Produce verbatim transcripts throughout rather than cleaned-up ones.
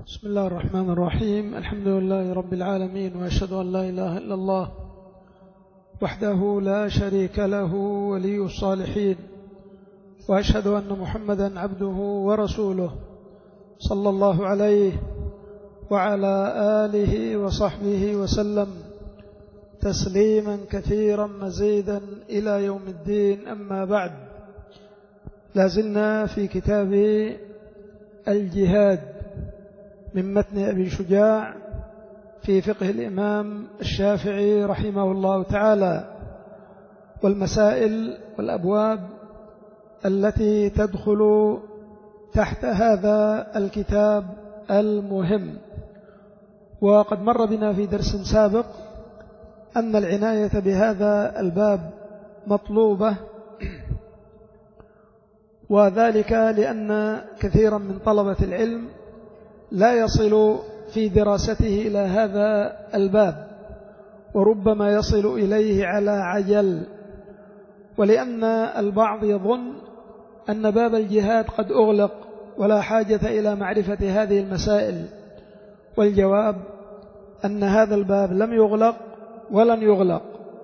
بسم الله الرحمن الرحيم. الحمد لله رب العالمين، وأشهد أن لا إله إلا الله وحده لا شريك له ولي الصالحين، وأشهد أن محمدا عبده ورسوله صلى الله عليه وعلى آله وصحبه وسلم تسليما كثيرا مزيدا إلى يوم الدين. أما بعد، لازلنا في كتاب الجهاد من متن أبي شجاع في فقه الإمام الشافعي رحمه الله تعالى، والمسائل والأبواب التي تدخل تحت هذا الكتاب المهم. وقد مر بنا في درس سابق أن العناية بهذا الباب مطلوبة، وذلك لأن كثيرا من طلبة العلم لا يصل في دراسته إلى هذا الباب، وربما يصل إليه على عجل، ولأن البعض يظن أن باب الجهاد قد أغلق ولا حاجة إلى معرفة هذه المسائل، والجواب أن هذا الباب لم يغلق ولن يغلق،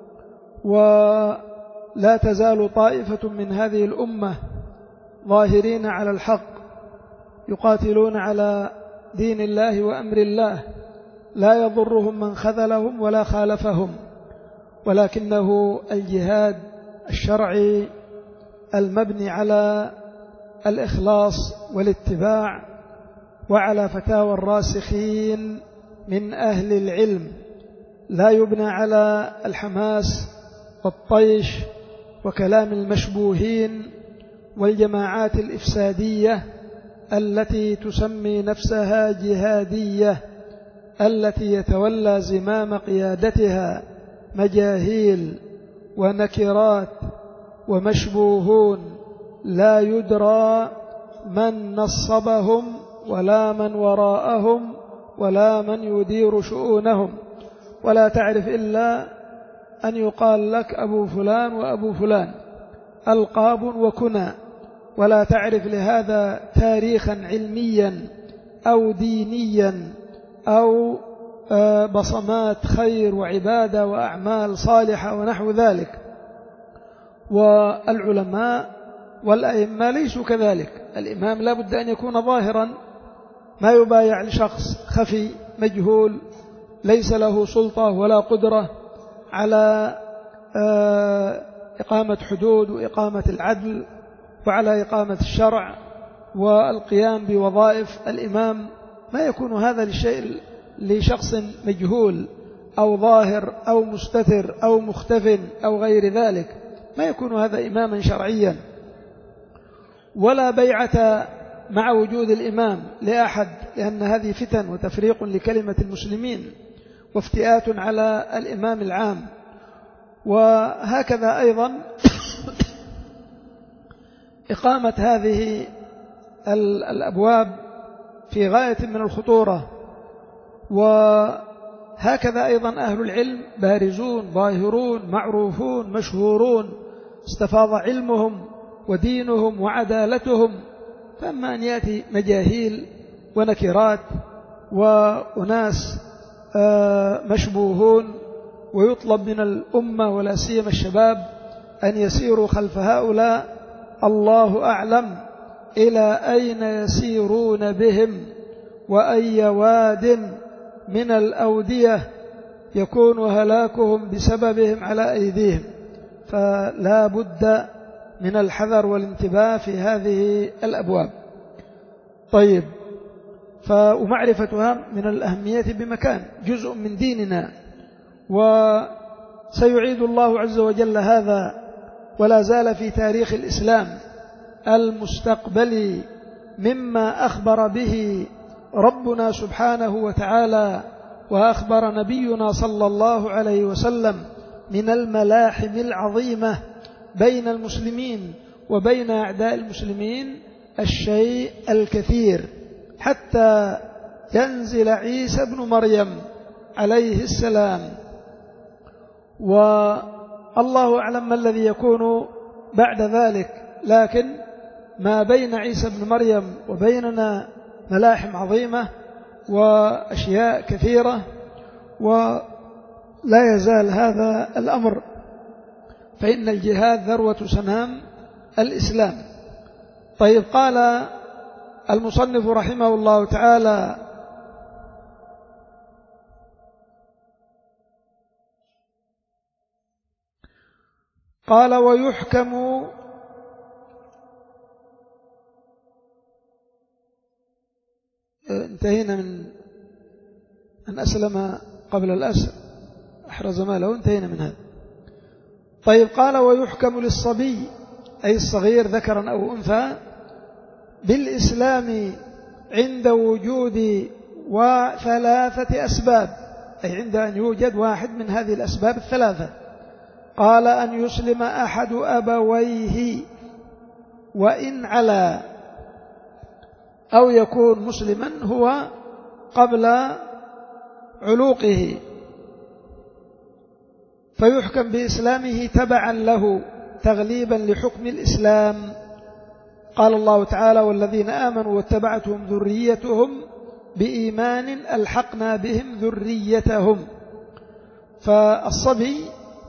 ولا تزال طائفة من هذه الأمة ظاهرين على الحق يقاتلون على دين الله وأمر الله، لا يضرهم من خذلهم ولا خالفهم، ولكنه الجهاد الشرعي المبني على الإخلاص والاتباع وعلى فتاوى الراسخين من أهل العلم، لا يبنى على الحماس والطيش وكلام المشبوهين والجماعات الإفسادية التي تسمي نفسها جهادية، التي يتولى زمام قيادتها مجاهيل ونكرات ومشبوهون لا يدرى من نصبهم ولا من وراءهم ولا من يدير شؤونهم، ولا تعرف إلا أن يقال لك أبو فلان وأبو فلان، ألقاب وكنى، ولا تعرف لهذا تاريخا علميا أو دينيا أو بصمات خير وعبادة وأعمال صالحة ونحو ذلك. والعلماء والأئمة ليسوا كذلك. الإمام لا بد أن يكون ظاهرا، ما يبايع لشخص خفي مجهول ليس له سلطة ولا قدرة على إقامة حدود وإقامة العدل وعلى إقامة الشرع والقيام بوظائف الإمام. ما يكون هذا لشيء لشخص مجهول أو ظاهر أو مستتر أو مختف أو غير ذلك، ما يكون هذا إماما شرعيا. ولا بيعة مع وجود الإمام لأحد، لأن هذه فتن وتفريق لكلمة المسلمين وافتئات على الإمام العام. وهكذا أيضا إقامة هذه الأبواب في غاية من الخطورة. وهكذا أيضا أهل العلم بارزون ظاهرون معروفون مشهورون، استفاض علمهم ودينهم وعدالتهم، فأما أن يأتي مجاهيل ونكرات وأناس مشبوهون ويطلب من الأمة ولا سيما الشباب أن يسيروا خلف هؤلاء، الله أعلم إلى أين يسيرون بهم وأي واد من الأودية يكون هلاكهم بسببهم على أيديهم. فلا بد من الحذر والانتباه في هذه الأبواب. طيب، ومعرفتها من الأهمية بمكان، جزء من ديننا، وسيعيد الله عز وجل هذا ولا زال في تاريخ الإسلام المستقبلي مما أخبر به ربنا سبحانه وتعالى وأخبر نبينا صلى الله عليه وسلم من الملاحم العظيمة بين المسلمين وبين أعداء المسلمين الشيء الكثير، حتى ينزل عيسى ابن مريم عليه السلام. والله أعلم ما الذي يكون بعد ذلك، لكن ما بين عيسى ابن مريم وبيننا ملاحم عظيمة، وأشياء كثيرة، ولا يزال هذا الأمر، فإن الجهاد ذروة سنام الإسلام. طيب، قال المصنف رحمه الله تعالى: قال ويحكم انتهينا من أن أسلم قبل الأسر أحرز ماله، انتهينا من هذا. طيب، قال ويحكم للصبي أي الصغير ذكرا أو أنثى بالإسلام عند وجود وثلاثة أسباب، أي عند أن يوجد واحد من هذه الأسباب الثلاثة. قال أن يسلم أحد أبويه وإن علا، أو يكون مسلما هو قبل علوقه فيحكم بإسلامه تبعا له تغليبا لحكم الإسلام. قال الله تعالى: والذين آمنوا واتبعتهم ذريتهم بإيمان ألحقنا بهم ذريتهم. فالصبي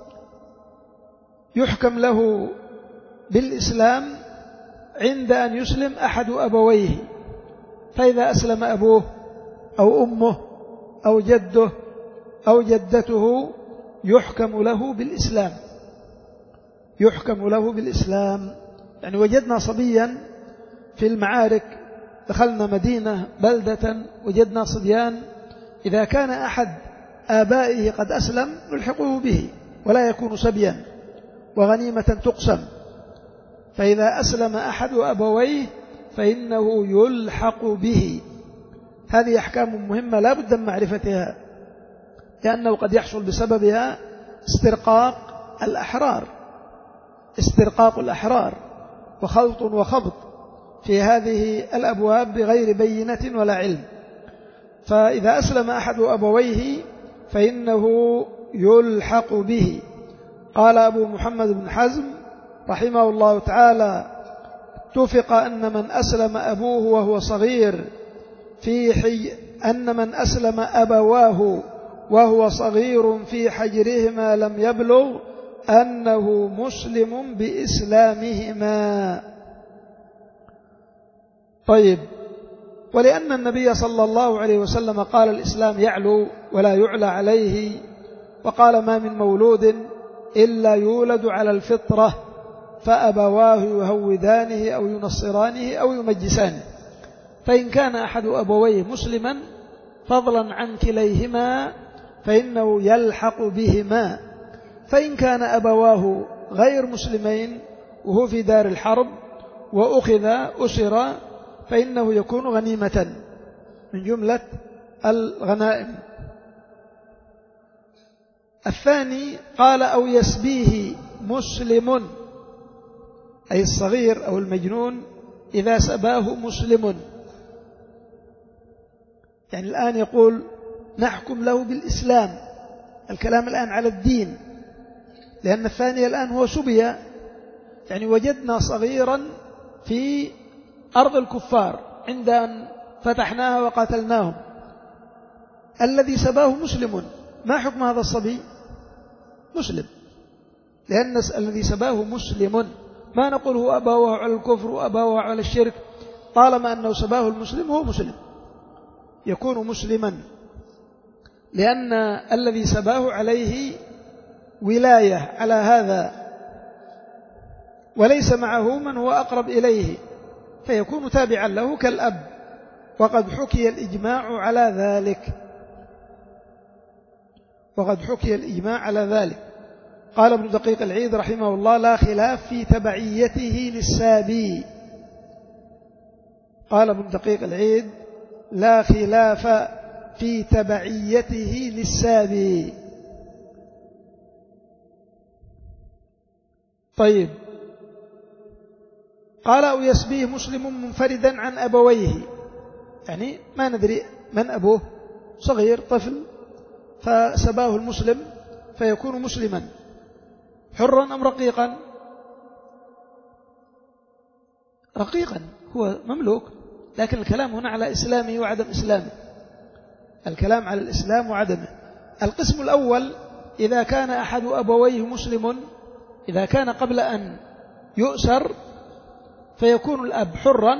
يحكم له بالإسلام عند أن يسلم أحد أبويه، فإذا أسلم أبوه أو أمه أو جده أو جدته يحكم له بالإسلام، يحكم له بالإسلام. يعني وجدنا صبيا في المعارك، دخلنا مدينة بلدة وجدنا صبيان، إذا كان أحد آبائه قد أسلم نلحقه به ولا يكون سبيا وغنيمة تقسم، فإذا أسلم أحد أبويه فإنه يلحق به. هذه أحكام مهمة لا بد من معرفتها، لأنه قد يحصل بسببها استرقاق الأحرار، استرقاق الأحرار وخلط وخبط في هذه الأبواب بغير بينة ولا علم. فإذا أسلم أحد أبويه فإنه يلحق به. قال أبو محمد بن حزم رحمه الله تعالى: اتفق أن من أسلم أبوه وهو صغير في حي أن من أسلم أبواه وهو صغير في حجرهما لم يبلغ أنه مسلم بإسلامهما. طيب، ولأن النبي صلى الله عليه وسلم قال: الإسلام يعلو ولا يعلى عليه، وقال: ما من مولود إلا يولد على الفطرة فأبواه يهودانه أو ينصرانه أو يمجسانه. فإن كان أحد أبويه مسلما فضلا عن كليهما فإنه يلحق بهما، فإن كان أبواه غير مسلمين وهو في دار الحرب وأخذ أسر فإنه يكون غنيمة من جملة الغنائم. الثاني قال: أو يسبيه مسلم، أي الصغير أو المجنون إذا سباه مسلم. يعني الآن يقول نحكم له بالإسلام، الكلام الآن على الدين، لأن الثاني الآن هو سبي، يعني وجدنا صغيرا في أرض الكفار عند أن فتحناها وقاتلناهم، الذي سباه مسلم، ما حكم هذا الصبي؟ مسلم، لأن الذي سباه مسلم، ما نقول هو أباه على الكفر وأباه على الشرك، طالما أنه سباه المسلم هو مسلم، يكون مسلما، لأن الذي سباه عليه ولاية على هذا وليس معه من هو أقرب إليه، فيكون تابعا له كالأب، وقد حكي الإجماع على ذلك، وقد حكي الإجماع على ذلك. قال ابن دقيق العيد رحمه الله: لا خلاف في تبعيته للسابي. قال ابن دقيق العيد: لا خلاف في تبعيته للسابي. طيب، قال: أو يسبيه مسلم منفردا عن أبويه، يعني ما ندري من أبوه، صغير طفل فسباه المسلم فيكون مسلما، حرا أم رقيقا؟ رقيقا، هو مملوك، لكن الكلام هنا على إسلامه وعدم إسلامه. الكلام على الإسلام وعدمه. القسم الأول إذا كان أحد أبويه مسلم، إذا كان قبل أن يؤسر فيكون الأب حرا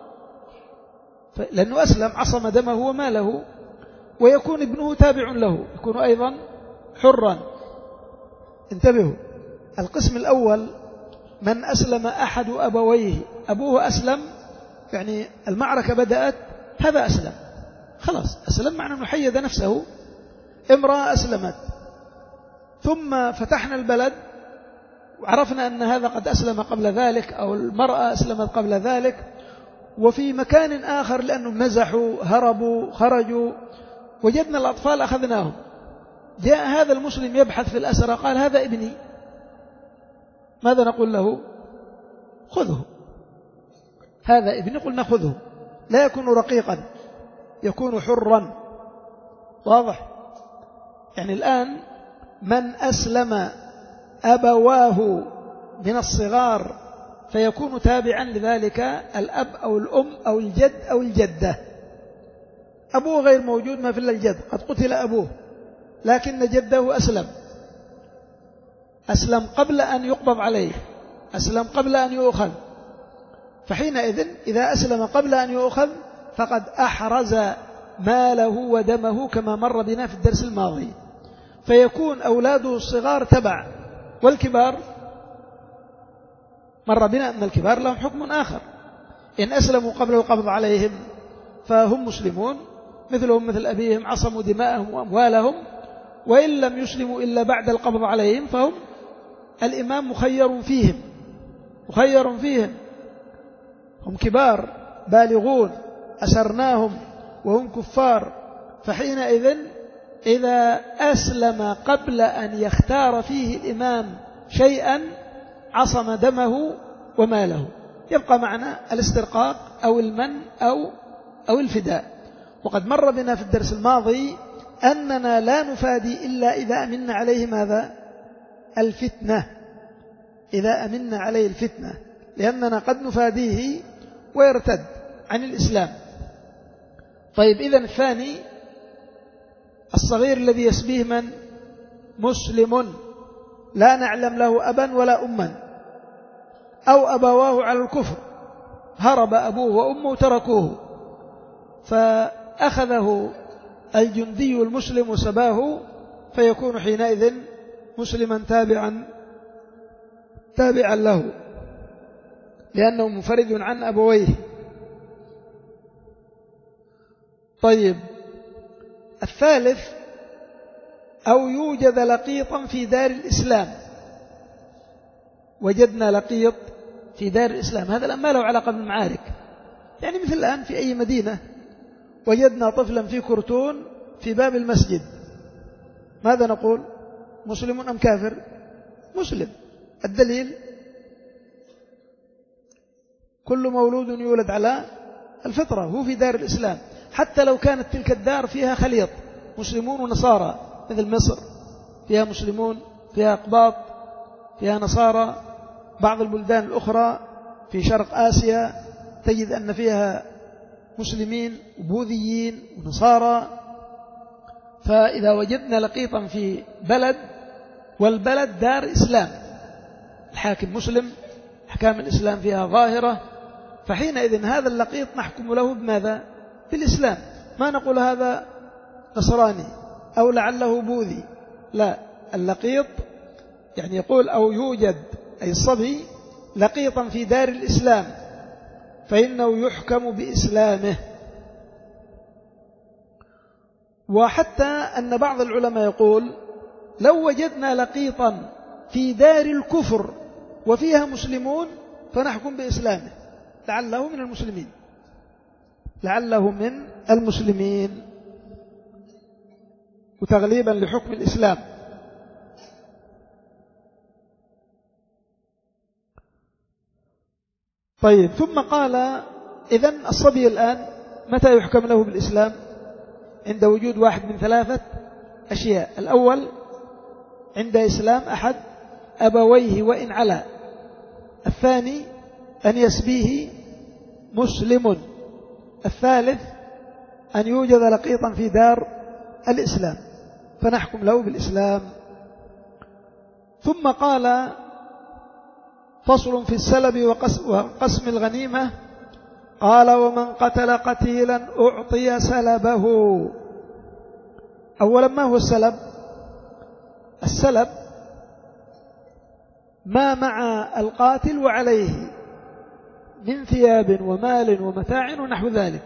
لأنه أسلم عصم دمه وماله، ويكون ابنه تابع له يكون أيضا حرا. انتبهوا، القسم الأول من أسلم أحد أبويه، أبوه أسلم يعني المعركة بدأت، هذا أسلم خلاص، أسلم معنى أنه حيد نفسه. امرأة أسلمت ثم فتحنا البلد وعرفنا أن هذا قد أسلم قبل ذلك، أو المرأة أسلمت قبل ذلك، وفي مكان آخر لأنه مزحوا هربوا خرجوا وجدنا الأطفال أخذناهم. جاء هذا المسلم يبحث في الأسرى قال هذا ابني، ماذا نقول له؟ خذه، هذا ابني، قلنا خذه، لا يكون رقيقا، يكون حرا. واضح؟ يعني الآن من أسلم أبواه من الصغار فيكون تابعا لذلك الأب أو الأم أو الجد أو الجدة. أبوه غير موجود، ما في إلا الجد، قد قتل أبوه، لكن جده أسلم، أسلم قبل أن يقبض عليه، أسلم قبل أن يؤخذ، فحينئذ إذا أسلم قبل أن يؤخذ فقد أحرز ماله ودمه كما مر بنا في الدرس الماضي، فيكون أولاده الصغار تبع، والكبار مر بنا أن الكبار لهم حكم آخر، إن أسلموا قبل القبض عليهم فهم مسلمون مثلهم مثل أبيهم، عصموا دماءهم وأموالهم، وإن لم يسلموا إلا بعد القبض عليهم فهم الإمام مخير فيهم، مخير فيهم، هم كبار بالغون أسرناهم وهم كفار، فحينئذ إذا أسلم قبل أن يختار فيه الإمام شيئا عصم دمه وماله، يبقى معنا الاسترقاق أو المن أو أو الفداء. وقد مر بنا في الدرس الماضي أننا لا نفادي إلا إذا أمنا عليه ماذا؟ الفتنة، إذا أمنا عليه الفتنة، لأننا قد نفاديه ويرتد عن الإسلام. طيب، إذن الثاني الصغير الذي يسبيه من؟ مسلم لا نعلم له أبا ولا أما، أو أبواه على الكفر، هرب أبوه وأمه تركوه، فأخذه الجندي المسلم وسباه، فيكون حينئذ مسلما تابعا تابعا له، لأنه منفرد عن أبويه. طيب، الثالث أو يوجد لقيطا في دار الإسلام، وجدنا لقيط في دار الإسلام، هذا الآن ما له علاقة بالمعارك، يعني مثل الآن في أي مدينة وجدنا طفلا في كرتون في باب المسجد، ماذا نقول؟ مسلم أم كافر؟ مسلم. الدليل كل مولود يولد على الفطرة، هو في دار الإسلام، حتى لو كانت تلك الدار فيها خليط مسلمون ونصارى، مثل مصر فيها مسلمون فيها أقباط فيها نصارى، بعض البلدان الأخرى في شرق آسيا تجد أن فيها مسلمين وبوذيين ونصارى. فإذا وجدنا لقيطا في بلد والبلد دار إسلام، الحاكم مسلم، أحكام الإسلام فيها ظاهرة، فحينئذ هذا اللقيط نحكم له بماذا؟ بالإسلام، ما نقول هذا نصراني أو لعله بوذي، لا، اللقيط يعني يقول أو يوجد أي الصبي لقيطا في دار الإسلام فإنه يحكم بإسلامه. وحتى أن بعض العلماء يقول لو وجدنا لقيطا في دار الكفر وفيها مسلمون فنحكم بإسلامه، لعله من المسلمين، لعله من المسلمين، وتغليبا لحكم الإسلام. طيب، ثم قال إذن الصبي الآن متى يحكم له بالإسلام؟ عند وجود واحد من ثلاثة أشياء: الأول عند إسلام أحد أبويه وإن علا، الثاني أن يسبيه مسلم، الثالث أن يوجد لقيطا في دار الإسلام، فنحكم له بالإسلام. ثم قال: فصل في السلب وقسم الغنيمة. قال: ومن قتل قتيلا أعطي سلبه. أولا، ما هو السلب؟ السلب ما مع القاتل وعليه من ثياب ومال ومتاع ونحو ذلك،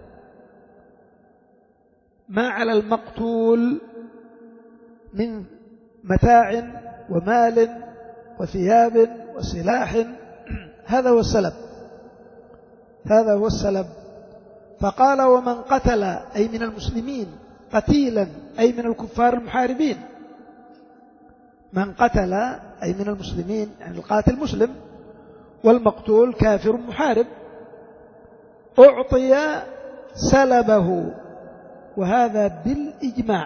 ما على المقتول من متاع ومال وثياب وسلاح، هذا هو السلب، هذا هو السلب. فقال: ومن قتل أي من المسلمين، قتيلا أي من الكفار المحاربين، من قتل أي من المسلمين، يعني القاتل مسلم والمقتول كافر محارب، أعطي سلبه، وهذا بالإجماع،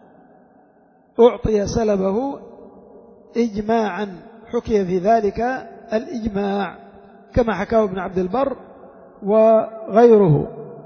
أعطي سلبه إجماعا، حكي في ذلك الإجماع كما حكاه ابن عبد البر وغيره.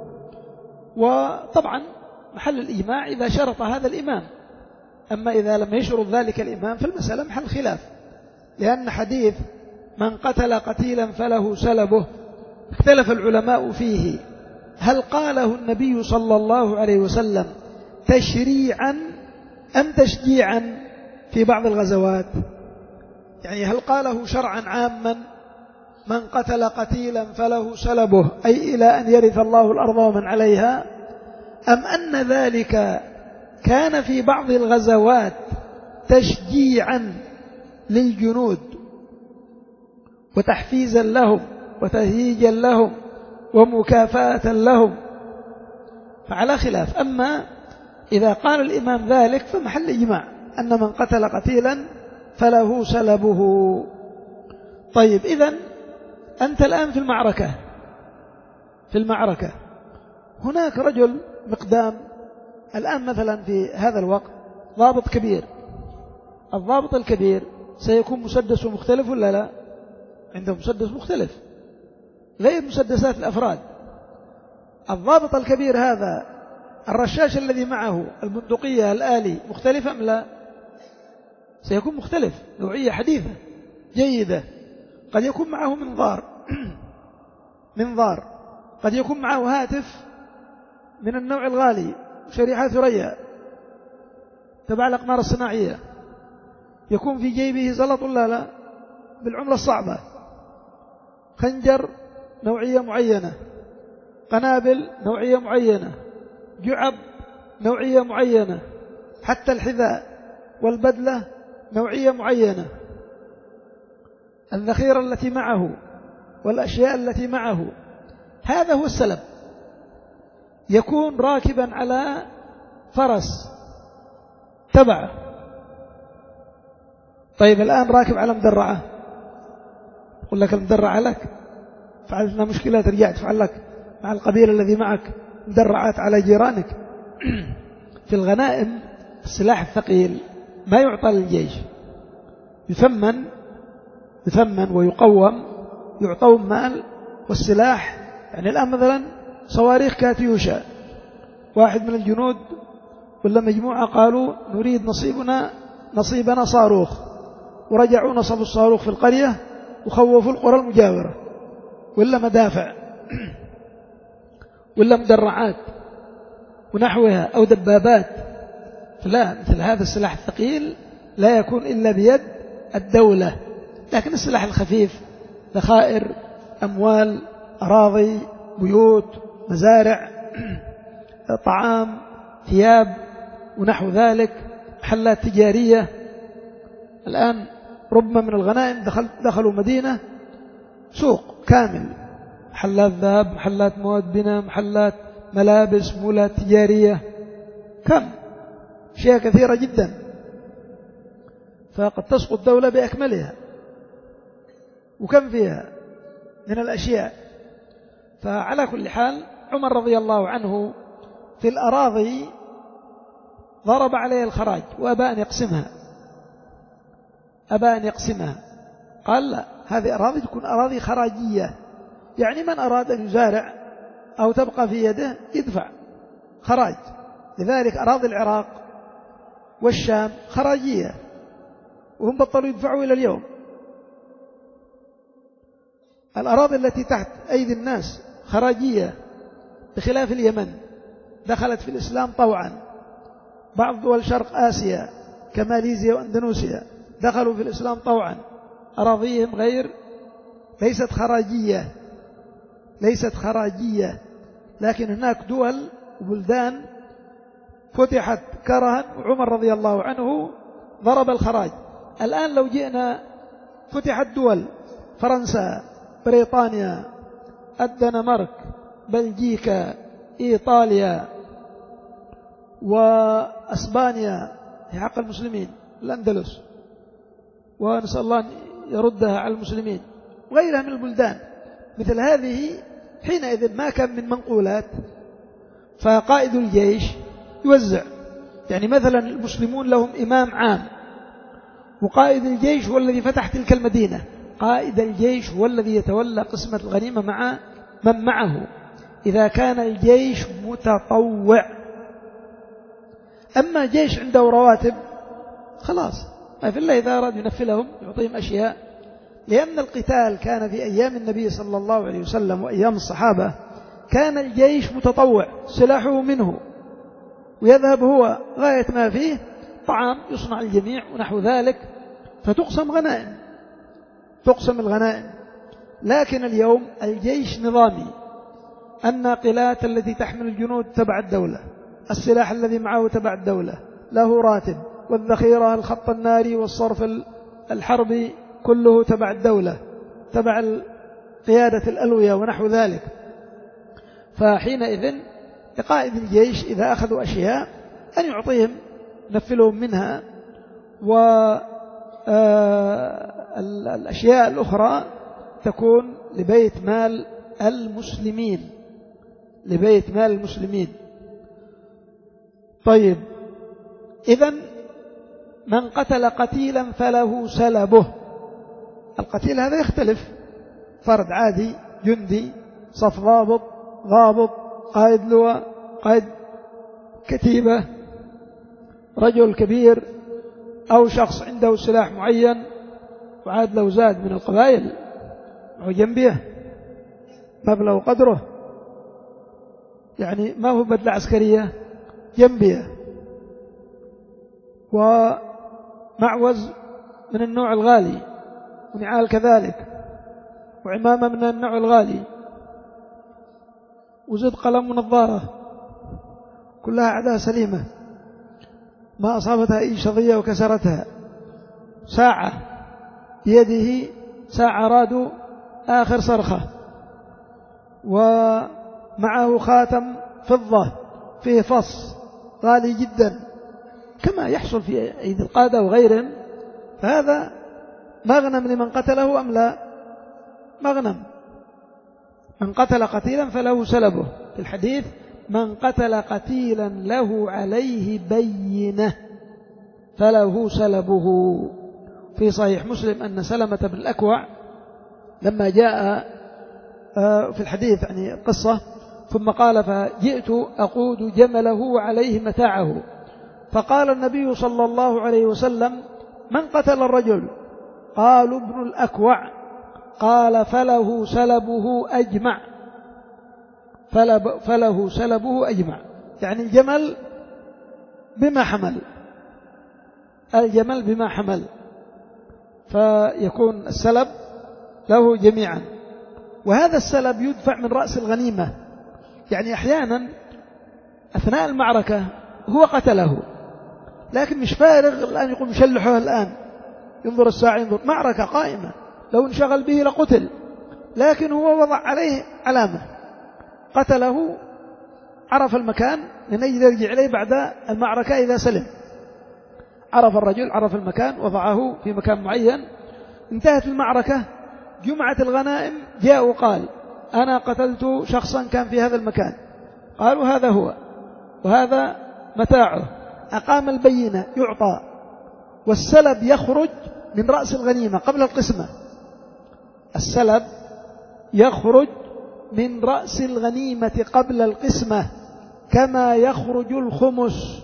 وطبعا محل الإجماع إذا شرط هذا الإمام، أما إذا لم يشرط ذلك الإمام فالمسألة محل خلاف، لأن حديث من قتل قتيلا فله سلبه اختلف العلماء فيه، هل قاله النبي صلى الله عليه وسلم تشريعا أم تشجيعا في بعض الغزوات؟ يعني هل قاله شرعا عاما من قتل قتيلا فله سلبه أي إلى أن يرث الله الأرض ومن عليها، أم أن ذلك كان في بعض الغزوات تشجيعا للجنود وتحفيزا لهم وتهييجا لهم ومكافأة لهم؟ فعلى خلاف. أما إذا قال الإمام ذلك فمحل إجماع أن من قتل قتيلا فله سلبه. طيب، إذن أنت الآن في المعركة، في المعركة هناك رجل مقدام، الآن مثلا في هذا الوقت ضابط كبير، الضابط الكبير سيكون مسدسه مختلف ولا لا؟ عنده مسدس مختلف غير مسدسات الأفراد. الضابط الكبير هذا الرشاش الذي معه البندقية الآلي مختلف أم لا؟ سيكون مختلف، نوعية حديثة جيدة، قد يكون معه منظار منظار قد يكون معه هاتف من النوع الغالي، شريحة ثريا تبع الأقمار الصناعية، يكون في جيبه زلط ولا لا بالعملة الصعبة، خنجر نوعية معينة، قنابل نوعية معينة، جعب نوعية معينة، حتى الحذاء والبدلة نوعية معينة، الذخيرة التي معه والأشياء التي معه. هذا هو السلب، يكون راكبا على فرس تبعه. طيب، الآن راكب على مدرعة، يقول لك المدرعة لك، فعلنا مشكلة ترجع تفعل لك مع القبيلة الذي معك مدرعات على جيرانك. في الغنائم السلاح الثقيل ما يعطى للجيش، يثمن يثمن ويقوم، يعطون مال والسلاح. يعني الآن مثلا صواريخ كاتيوشا، واحد من الجنود ولا مجموعة قالوا نريد نصيبنا نصيبنا صاروخ، ورجعوا نصبوا الصاروخ في القرية وخوفوا القرى المجاورة، ولا مدافع ولا مدرعات ونحوها أو دبابات. فلا، مثل هذا السلاح الثقيل لا يكون إلا بيد الدولة. لكن السلاح الخفيف ذخائر، أموال، أراضي، بيوت، مزارع، طعام، ثياب ونحو ذلك، محلات تجارية. الآن ربما من الغنائم دخل دخلوا مدينة سوق كامل، محلات ذهب، محلات مواد بناء، محلات ملابس، مولات تجارية، كم شيء كثيرة جدا، فقد تسقط دولة بأكملها، وكم فيها من الأشياء. فعلى كل حال عمر رضي الله عنه في الأراضي ضرب عليه الخراج وأبى أن يقسمها، أبى أن يقسمها، قال لا، هذه أراضي تكون أراضي خراجية، يعني من أراد أن يزارع أو تبقى في يده يدفع خراج، لذلك أراضي العراق والشام خراجية، وهم بطلوا يدفعوا إلى اليوم. الأراضي التي تحت أيدي الناس خراجية، بخلاف اليمن دخلت في الإسلام طوعا. بعض دول شرق آسيا كماليزيا وأندونيسيا دخلوا في الإسلام طوعا، أراضيهم غير ليست خراجية ليست خراجية لكن هناك دول وبلدان فتحت كرها، وعمر رضي الله عنه ضرب الخراج. الآن لو جئنا فتحت دول فرنسا، بريطانيا، الدنمارك، بلجيكا، إيطاليا، وأسبانيا في حق المسلمين، الأندلس، ونسأل الله أن يردها على المسلمين، وغيرها من البلدان مثل هذه، حينئذ ما كان من منقولات، فقائد الجيش يوزع. يعني مثلا المسلمون لهم إمام عام، وقائد الجيش هو الذي فتح تلك المدينة. قائد الجيش هو الذي يتولى قسمة الغنيمة مع من معه إذا كان الجيش متطوع. أما جيش عنده رواتب خلاص ما في الله، إذا أراد ينفلهم يعطيهم أشياء. لأن القتال كان في أيام النبي صلى الله عليه وسلم وأيام الصحابة، كان الجيش متطوع، سلاحه منه، ويذهب هو غاية ما فيه، طعام يصنع الجميع ونحو ذلك، فتقسم غنائم تقسم الغنائم. لكن اليوم الجيش نظامي، الناقلات التي تحمل الجنود تبع الدولة، السلاح الذي معه تبع الدولة، له راتب، والذخيرة الخط الناري والصرف الحربي كله تبع الدولة، تبع قيادة الألوية ونحو ذلك. فحينئذ لقائد الجيش إذا أخذوا أشياء أن يعطيهم نفلهم منها، والأشياء الأخرى تكون لبيت مال المسلمين لبيت مال المسلمين. طيب، إذن من قتل قتيلا فله سلبه. القتيل هذا يختلف، فرد عادي، جندي، صف ضابط، ضابط، قائد لواء، قائد كتيبة، رجل كبير، أو شخص عنده سلاح معين، وعاد لو زاد من القبائل أو جنبيه مبلغ قدره، يعني ما هو بدلة عسكرية، جنبيه، ومعوز من النوع الغالي، ونعال كذلك، وعمامة من النوع الغالي، وزد قلم ونظارة، كلها أعداء سليمة ما أصابتها أي شظية وكسرتها. ساعة بيده، ساعة رادو آخر صرخة، ومعه خاتم فضة فيه فص غالي جدا كما يحصل في أيدي القادة وغيرهم. فهذا مغنم لمن قتله أم لا؟ مغنم. من قتل قتيلا فله سلبه، في الحديث من قتل قتيلا له عليه بينة فله سلبه. في صحيح مسلم أن سلمة بن الأكوع لما جاء في الحديث يعني قصة، ثم قال فجئت أقود جمله وعليه متاعه، فقال النبي صلى الله عليه وسلم من قتل الرجل؟ قالوا ابن الأكوع. قال فله سلبه أجمع فله سلبه أجمع، يعني الجمل بما حمل الجمل بما حمل فيكون السلب له جميعا. وهذا السلب يدفع من رأس الغنيمة، يعني أحيانا أثناء المعركة هو قتله، لكن مش فارغ الآن يقوم يشلحه الآن، ينظر الساعة، ينظر معركة قائمة، لو انشغل به لقتل، لكن هو وضع عليه علامة، قتله، عرف المكان من أجل يرجع إليه بعد المعركة إذا سلم. عرف الرجل، عرف المكان، وضعه في مكان معين، انتهت المعركة، جمعت الغنائم، جاء وقال أنا قتلت شخصا كان في هذا المكان، قالوا هذا هو وهذا متاعه، أقام البينة، يعطى. والسلب يخرج من رأس الغنيمة قبل القسمة، السلب يخرج من رأس الغنيمة قبل القسمة، كما يخرج الخمس.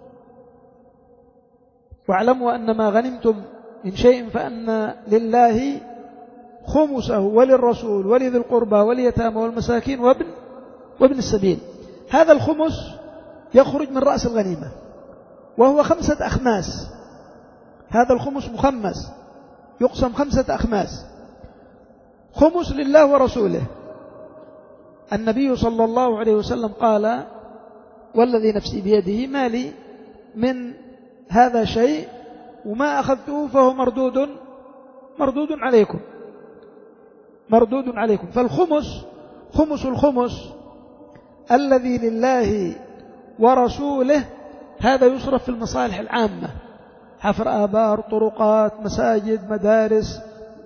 واعلموا أن ما غنمتم من شيء فأن لله خمسه وللرسول ولذي القربى واليتامى والمساكين وابن وابن السبيل. هذا الخمس يخرج من رأس الغنيمة وهو خمسة أخماس. هذا الخمس مخمس يقسم خمسة أخماس. خمس لله ورسوله. النبي صلى الله عليه وسلم قال والذي نفسي بيده ما لي من هذا شيء وما أخذته فهو مردود مردود عليكم مردود عليكم. فالخمس خمس الخمس الذي لله ورسوله هذا يصرف في المصالح العامة، حفر آبار، طرقات، مساجد، مدارس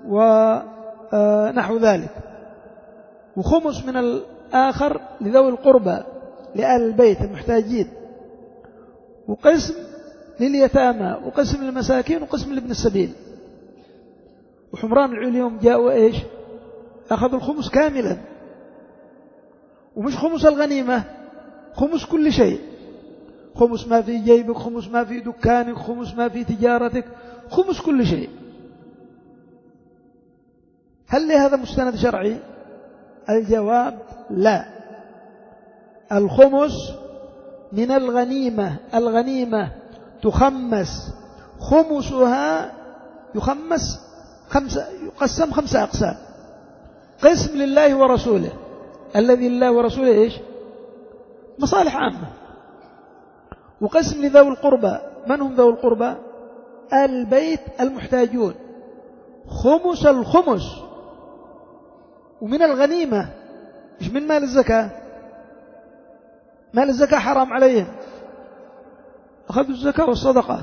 ونحو ذلك. وخمس من الآخر لذوي القربى لآل البيت المحتاجين، وقسم لليتامى، وقسم للمساكين، وقسم لابن السبيل. وحمران العليم جاءوا إيش؟ أخذوا الخمس كاملا، ومش خمس الغنيمة، خمس كل شيء، خمس ما في جيبك، خمس ما في دكانك، خمس ما في تجارتك، خمس كل شيء. هل لهذا مستند شرعي؟ الجواب لا. الخمس من الغنيمة، الغنيمة تخمس خمسها يخمس خمسة يقسم خمسة أقسام. قسم لله ورسوله، الذي لله ورسوله إيش؟ مصالح عامة. وقسم لذوي القربى، من هم ذوي القربى؟ البيت المحتاجون، خمس الخمس. ومن الغنيمة، مش من مال الزكاة. مال الزكاة حرام عليهم، أخذوا الزكاة والصدقة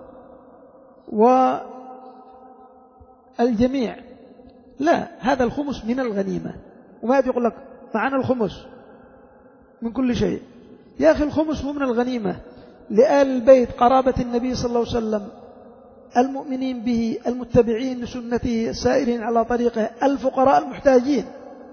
والجميع. لا، هذا الخمس من الغنيمة. وما يقول لك معنا الخمس من كل شيء. يا أخي الخمس هو من الغنيمة لآل البيت، قرابة النبي صلى الله عليه وسلم، المؤمنين به، المتبعين لسنته، السائرين على طريقه، الفقراء المحتاجين،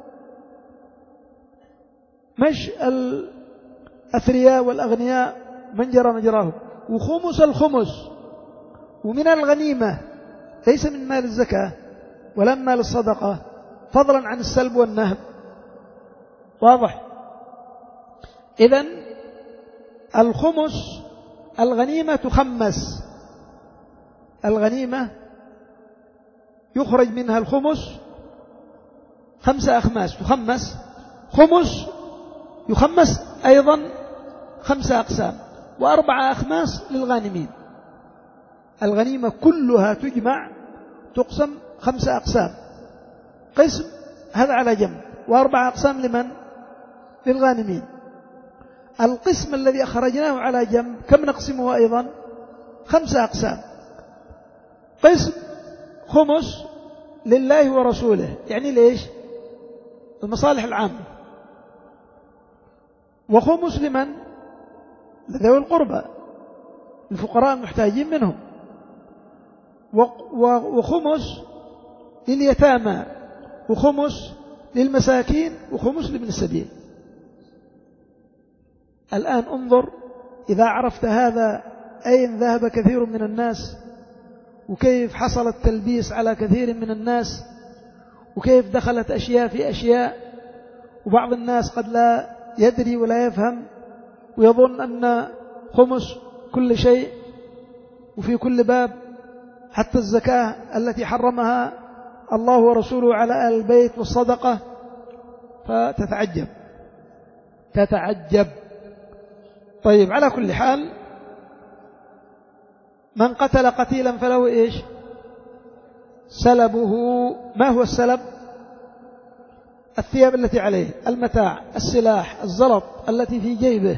مش الأثرياء والأغنياء من جرى مجراهم. وخمس الخمس ومن الغنيمة، ليس من مال الزكاة ولا من مال الصدقة، فضلا عن السلب والنهب. واضح؟ إذن الخمس الغنيمة تخمس، الغنيمة يخرج منها الخمس خمسة أخماس، تخمس خمس، يخمس أيضا خمسة أقسام، وأربعة أخماس للغانمين. الغنيمة كلها تجمع تقسم خمسة أقسام، قسم هذا على جنب، وأربعة أقسام لمن؟ للغانمين. القسم الذي أخرجناه على جنب كم نقسمه أيضا؟ خمسة أقسام. قسم خمس لله ورسوله، يعني ليش؟ المصالح العامة. وخمس لمن؟ لذوي القربى، الفقراء المحتاجين منهم. وخمس لليتامى، وخمس للمساكين، وخمس لابن السبيل. الآن انظر، إذا عرفت هذا أين ذهب كثير من الناس، وكيف حصل التلبيس على كثير من الناس، وكيف دخلت أشياء في أشياء، وبعض الناس قد لا يدري ولا يفهم ويظن أن خمس كل شيء وفي كل باب، حتى الزكاة التي حرمها الله ورسوله على آل البيت والصدقة، فتتعجب تتعجب. طيب، على كل حال، من قتل قتيلا فله إيش؟ سلبه. ما هو السلب؟ الثياب التي عليه، المتاع، السلاح، الزلط التي في جيبه،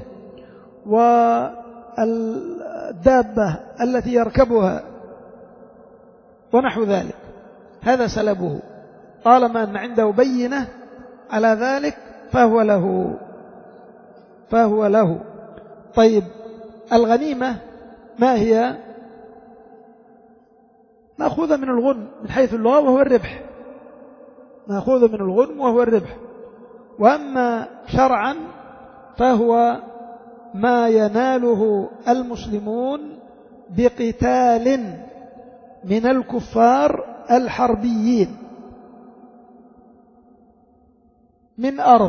والدابة التي يركبها ونحو ذلك، هذا سلبه. طالما أن عنده بينة على ذلك فهو له فهو له طيب، الغنيمة ما هي؟ مأخوذة من الغنم من حيث اللغة وهو الربح، مأخوذة من الغنم وهو الربح. وأما شرعا فهو ما يناله المسلمون بقتال من الكفار الحربيين من أرض،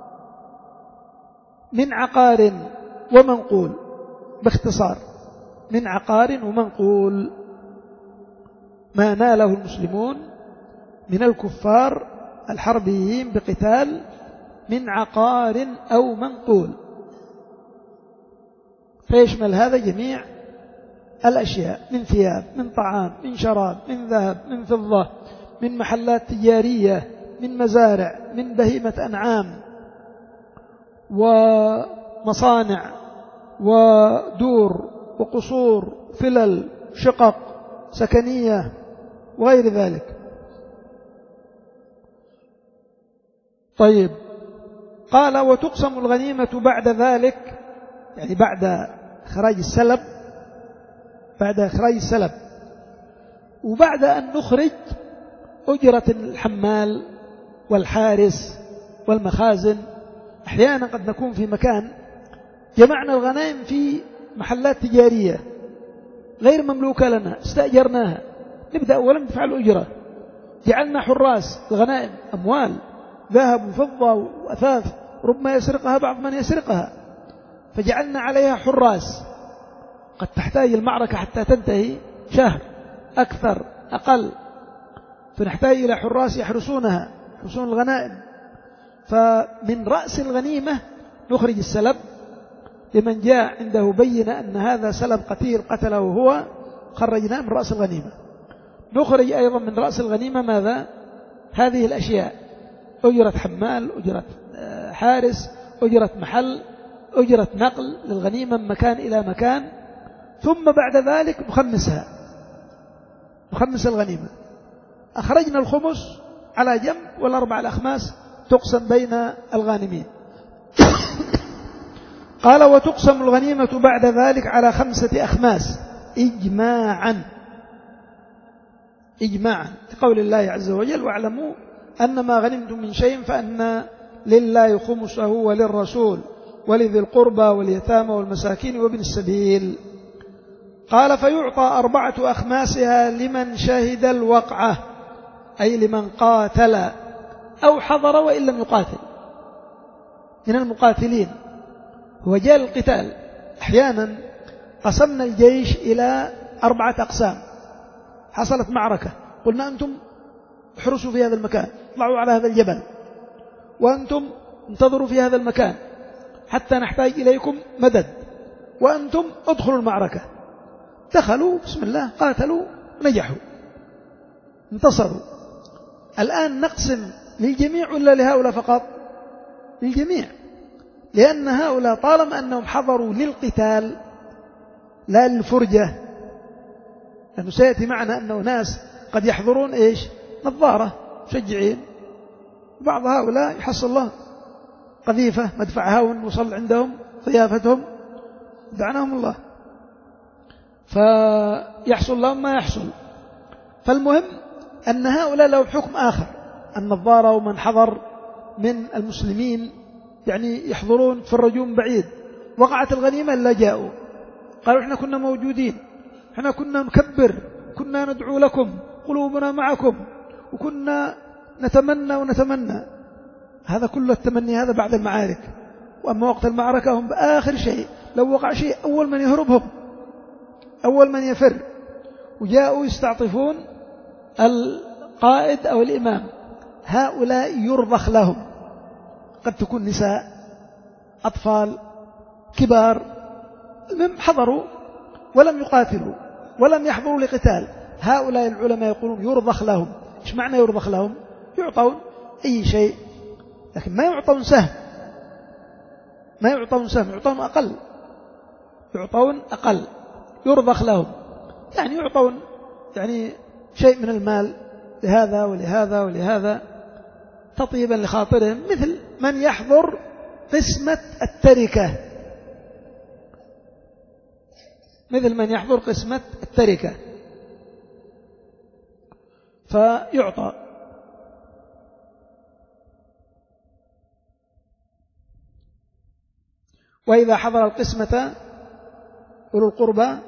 من عقار ومنقول. باختصار، من عقار ومنقول، ما ناله المسلمون من الكفار الحربيين بقتال من عقار أو منقول، فيشمل هذا جميع الأشياء، من ثياب، من طعام، من شراب، من ذهب، من فضة، من محلات تجارية، من مزارع، من بهيمة أنعام، ومصانع، ودور، وقصور، فلل، شقق سكنية، وغير ذلك. طيب، قال وتقسم الغنيمة بعد ذلك، يعني بعد إخراج السلب، بعد إخراج السلب وبعد أن نخرج أجرة الحمال والحارس والمخازن. أحيانا قد نكون في مكان جمعنا الغنائم في محلات تجارية غير مملوكة لنا، استأجرناها، نبدأ أولا ندفع الأجرة، جعلنا حراس الغنائم، أموال ذهب وفضة وأثاث ربما يسرقها بعض من يسرقها، فجعلنا عليها حراس. قد تحتاج المعركة حتى تنتهي شهر أكثر أقل، فنحتاج إلى حراس يحرسونها، يحرسون الغنائم. فمن رأس الغنيمة نخرج السلب لمن جاء عنده بينة أن هذا سلب قتيل قتله هو، خرجناه من رأس الغنيمة. نخرج أيضا من رأس الغنيمة ماذا؟ هذه الأشياء: أجرة حمال، أجرة حارس، أجرة محل، أجرة نقل للغنيمة من مكان إلى مكان. ثم بعد ذلك نخمسها، نخمس الغنيمة. أخرجنا الخمس على جنب، والأربع الأخماس تقسم بين الغانمين. قال وتقسم الغنيمة بعد ذلك على خمسة أخماس إجماعا، إجماعا لقول الله عز وجل: واعلموا أن ما غنمتم من شيء فأن لله خمسه وللرسول ولذي القربى واليتامى والمساكين وابن السبيل. قال فيعطى أربعة أخماسها لمن شهد الوقعة، أي لمن قاتل أو حضر وإن لم يقاتل من المقاتلين. هو جاء القتال. أحيانا قسمنا الجيش إلى أربعة أقسام، حصلت معركة، قلنا أنتم احرسوا في هذا المكان، اطلعوا على هذا الجبل، وأنتم انتظروا في هذا المكان حتى نحتاج إليكم مدد، وأنتم ادخلوا المعركة. دخلوا بسم الله، قاتلوا، نجحوا، انتصروا. الآن نقسم للجميع ولا لهؤلاء فقط؟ للجميع، لأن هؤلاء طالما أنهم حضروا للقتال لا للفرجة، لأنه سيأتي معنا أنه ناس قد يحضرون إيش؟ نظارة، مشجعين، بعض هؤلاء يحصل الله قذيفة، مدفع هاون، وصل عندهم ضيافتهم، دعناهم الله، فيحصل لهم ما يحصل. فالمهم أن هؤلاء لهم حكم آخر، النظارة ومن حضر من المسلمين، يعني يحضرون يتفرجون بعيد، وقعت الغنيمة إلا جاءوا قالوا إحنا كنا موجودين، إحنا كنا نكبر، كنا ندعو لكم، قلوبنا معكم، وكنا نتمنى ونتمنى. هذا كله التمني هذا بعد المعارك، وأما وقت المعركة هم بآخر شيء، لو وقع شيء أول من يهربهم، أول من يفر. وجاءوا يستعطفون القائد أو الإمام. هؤلاء يرضخ لهم، قد تكون نساء، أطفال، كبار، المهم حضروا ولم يقاتلوا ولم يحضروا لقتال. هؤلاء العلماء يقولون يرضخ لهم. إيش معنى يرضخ لهم؟ يعطون أي شيء، لكن ما يعطون سهم، ما يعطون سهم، يعطون أقل، يعطون أقل. يرضخ لهم يعني يعطون يعني شيء من المال لهذا ولهذا ولهذا تطيبا لخاطرهم، مثل من يحضر قسمة التركة، مثل من يحضر قسمة التركة فيعطى. وإذا حضر القسمة أولو القربى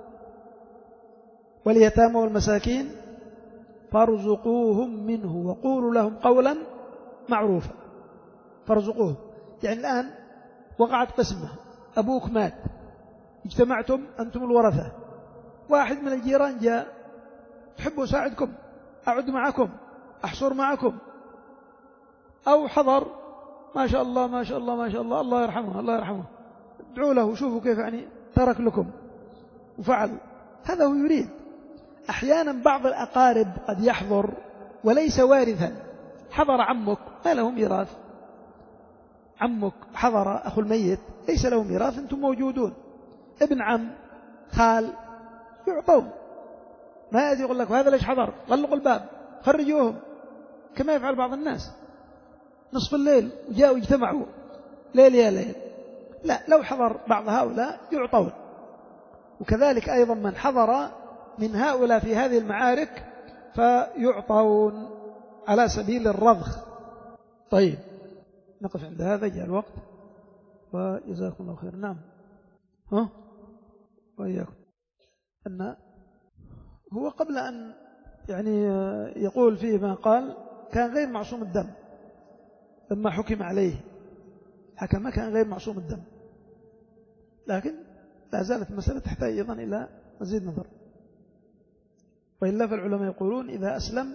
واليتامى والمساكين فارزقوهم منه وقولوا لهم قولا معروفا. فارزقوهم يعني الآن وقعت قسمة، أبوك مات، اجتمعتم أنتم الورثة، واحد من الجيران جاء تحبوا أساعدكم، أعد معكم، أحصر معكم، أو حضر ما شاء الله ما شاء الله ما شاء الله الله يرحمه الله يرحمه، ادعوا له شوفوا كيف يعني ترك لكم وفعل. هذا هو يريد. أحيانا بعض الأقارب قد يحضر وليس وارثا، حضر عمك ما له ميراث، عمك حضر أخو الميت ليس له ميراث، أنتم موجودون، ابن عم خال يعطون، ما يأتي يقول لك هذا ليش حضر، غلقوا الباب خرجوهم كما يفعل بعض الناس نصف الليل وجاءوا اجتمعوا ليل يا ليل. لا، لو حضر بعض هؤلاء يعطون. وكذلك أيضا من حضر من هؤلاء في هذه المعارك فيعطون على سبيل الرضخ. طيب نقف عند هذا، جاء الوقت، وجزاكم الله خير. نعم ها وإياكم. أن هو قبل أن يعني يقول فيه ما قال كان غير معصوم الدم، لما حكم عليه حكم كان غير معصوم الدم، لكن لا زالت المسألة تحتاج أيضا إلى مزيد نظر. وإلا فالعلماء يقولون إذا أسلم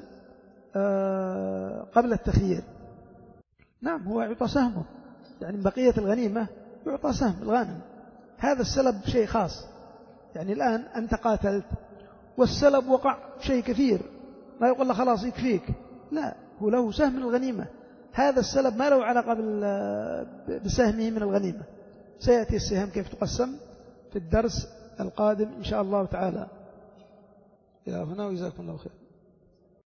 قبل التخيير نعم هو يعطى سهمه، يعني بقية الغنيمة يعطى سهم الغانم. هذا السلب شيء خاص، يعني الآن أنت قاتلت والسلب وقع شيء كثير، ما يقول له خلاص يكفيك، لا، هو له سهم من الغنيمة. هذا السلب ما له علاقة بسهمه من الغنيمة. سيأتي السهم كيف تقسم في الدرس القادم إن شاء الله تعالى. إلى هنا وجزاكم الله خير.